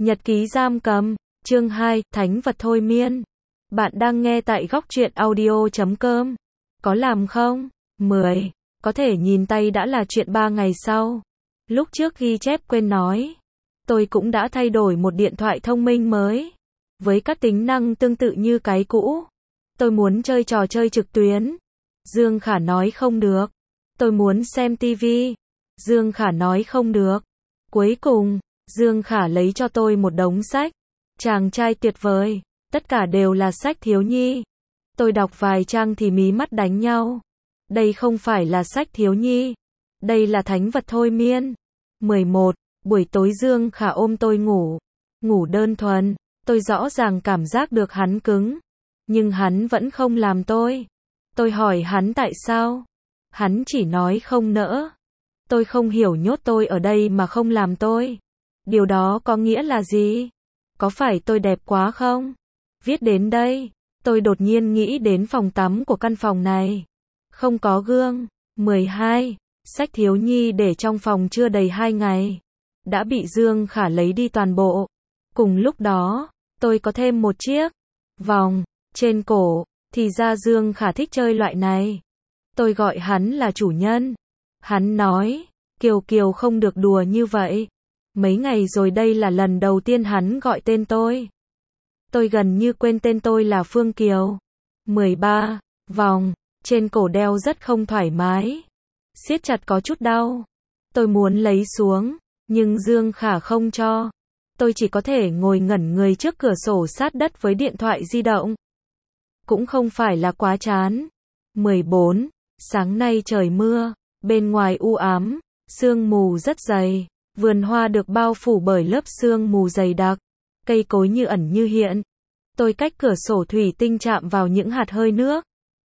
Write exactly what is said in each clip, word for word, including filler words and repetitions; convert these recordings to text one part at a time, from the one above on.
Nhật ký giam cầm, chương hai, thánh vật thôi miên. Bạn đang nghe tại góc truyện audio chấm com. Có làm không? mười. Có thể nhìn tay đã là chuyện ba ngày sau. Lúc trước ghi chép quên nói. Tôi cũng đã thay đổi một điện thoại thông minh mới. Với các tính năng tương tự như cái cũ. Tôi muốn chơi trò chơi trực tuyến. Dương Khả nói không được. Tôi muốn xem tivi. Dương Khả nói không được. Cuối cùng, Dương Khả lấy cho tôi một đống sách. Chàng trai tuyệt vời. Tất cả đều là sách thiếu nhi. Tôi đọc vài trang thì mí mắt đánh nhau. Đây không phải là sách thiếu nhi. Đây là thánh vật thôi miên. mười một. Buổi tối Dương Khả ôm tôi ngủ. Ngủ đơn thuần. Tôi rõ ràng cảm giác được hắn cứng. Nhưng hắn vẫn không làm tôi. Tôi hỏi hắn tại sao. Hắn chỉ nói không nỡ. Tôi không hiểu nhốt tôi ở đây mà không làm tôi. Điều đó có nghĩa là gì? Có phải tôi đẹp quá không? Viết đến đây, tôi đột nhiên nghĩ đến phòng tắm của căn phòng này. Không có gương. mười hai. Sách thiếu nhi để trong phòng chưa đầy hai ngày. Đã bị Dương Khả lấy đi toàn bộ. Cùng lúc đó, tôi có thêm một chiếc vòng trên cổ. Thì ra Dương Khả thích chơi loại này. Tôi gọi hắn là chủ nhân. Hắn nói, Kiều Kiều không được đùa như vậy. Mấy ngày rồi đây là lần đầu tiên hắn gọi tên tôi. Tôi gần như quên tên tôi là Phương Kiều. mười ba. Vòng trên cổ đeo rất không thoải mái. Siết chặt có chút đau. Tôi muốn lấy xuống, nhưng Dương Khả không cho. Tôi chỉ có thể ngồi ngẩn người trước cửa sổ sát đất với điện thoại di động. Cũng không phải là quá chán. mười bốn. Sáng nay trời mưa, bên ngoài u ám, sương mù rất dày. Vườn hoa được bao phủ bởi lớp sương mù dày đặc. Cây cối như ẩn như hiện. Tôi cách cửa sổ thủy tinh chạm vào những hạt hơi nước.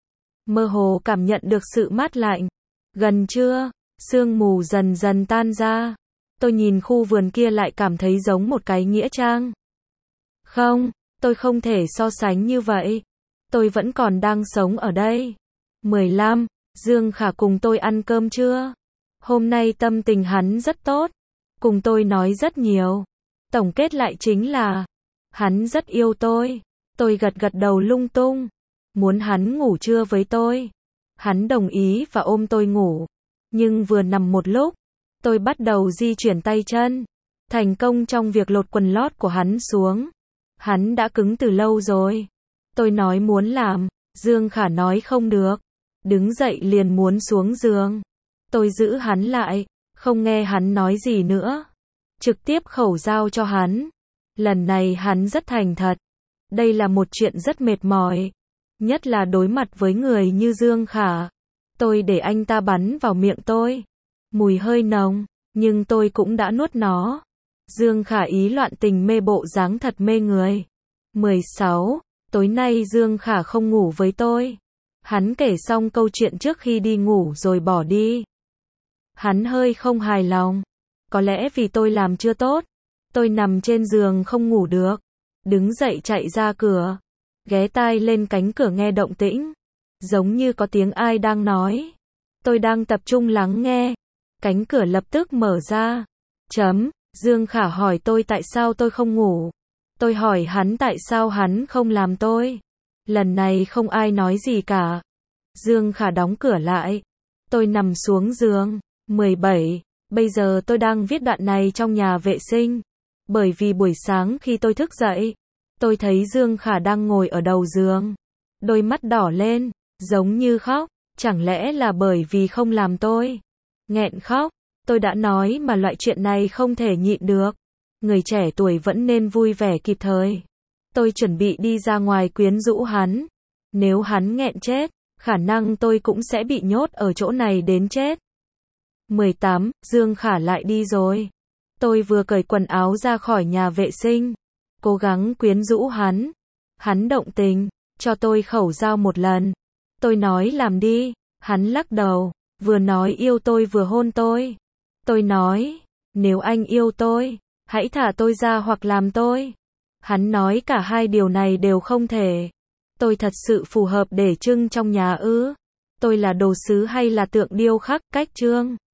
Mơ hồ cảm nhận được sự mát lạnh. Gần trưa, sương mù dần dần tan ra. Tôi nhìn khu vườn kia lại cảm thấy giống một cái nghĩa trang. Không, tôi không thể so sánh như vậy. Tôi vẫn còn đang sống ở đây. mười lăm. Dương Khả cùng tôi ăn cơm trưa. Hôm nay tâm tình hắn rất tốt. Cùng tôi nói rất nhiều. Tổng kết lại chính là hắn rất yêu tôi. Tôi gật gật đầu lung tung. Muốn hắn ngủ trưa với tôi. Hắn đồng ý và ôm tôi ngủ. Nhưng vừa nằm một lúc, tôi bắt đầu di chuyển tay chân. Thành công trong việc lột quần lót của hắn xuống. Hắn đã cứng từ lâu rồi. Tôi nói muốn làm. Dương Khả nói không được. Đứng dậy liền muốn xuống giường. Tôi giữ hắn lại. Không nghe hắn nói gì nữa. Trực tiếp khẩu giao cho hắn. Lần này hắn rất thành thật. Đây là một chuyện rất mệt mỏi. Nhất là đối mặt với người như Dương Khả. Tôi để anh ta bắn vào miệng tôi. Mùi hơi nồng, nhưng tôi cũng đã nuốt nó. Dương Khả ý loạn tình mê bộ dáng thật mê người. mười sáu. Tối nay Dương Khả không ngủ với tôi. Hắn kể xong câu chuyện trước khi đi ngủ rồi bỏ đi. Hắn hơi không hài lòng. Có lẽ vì tôi làm chưa tốt. Tôi nằm trên giường không ngủ được. Đứng dậy chạy ra cửa. Ghé tai lên cánh cửa nghe động tĩnh. Giống như có tiếng ai đang nói. Tôi đang tập trung lắng nghe. Cánh cửa lập tức mở ra. Chấm. Dương Khả hỏi tôi tại sao tôi không ngủ. Tôi hỏi hắn tại sao hắn không làm tôi. Lần này không ai nói gì cả. Dương Khả đóng cửa lại. Tôi nằm xuống giường. mười bảy. Bây giờ tôi đang viết đoạn này trong nhà vệ sinh. Bởi vì buổi sáng khi tôi thức dậy, tôi thấy Dương Khả đang ngồi ở đầu giường. Đôi mắt đỏ lên, giống như khóc. Chẳng lẽ là bởi vì không làm tôi nghẹn khóc. Tôi đã nói mà loại chuyện này không thể nhịn được. Người trẻ tuổi vẫn nên vui vẻ kịp thời. Tôi chuẩn bị đi ra ngoài quyến rũ hắn. Nếu hắn nghẹn chết, khả năng tôi cũng sẽ bị nhốt ở chỗ này đến chết. mười tám. Dương Khả lại đi rồi. Tôi vừa cởi quần áo ra khỏi nhà vệ sinh. Cố gắng quyến rũ hắn. Hắn động tình. Cho tôi khẩu giao một lần. Tôi nói làm đi. Hắn lắc đầu. Vừa nói yêu tôi vừa hôn tôi. Tôi nói. Nếu anh yêu tôi, hãy thả tôi ra hoặc làm tôi. Hắn nói cả hai điều này đều không thể. Tôi thật sự phù hợp để trưng trong nhà ư? Tôi là đồ sứ hay là tượng điêu khắc cách trương?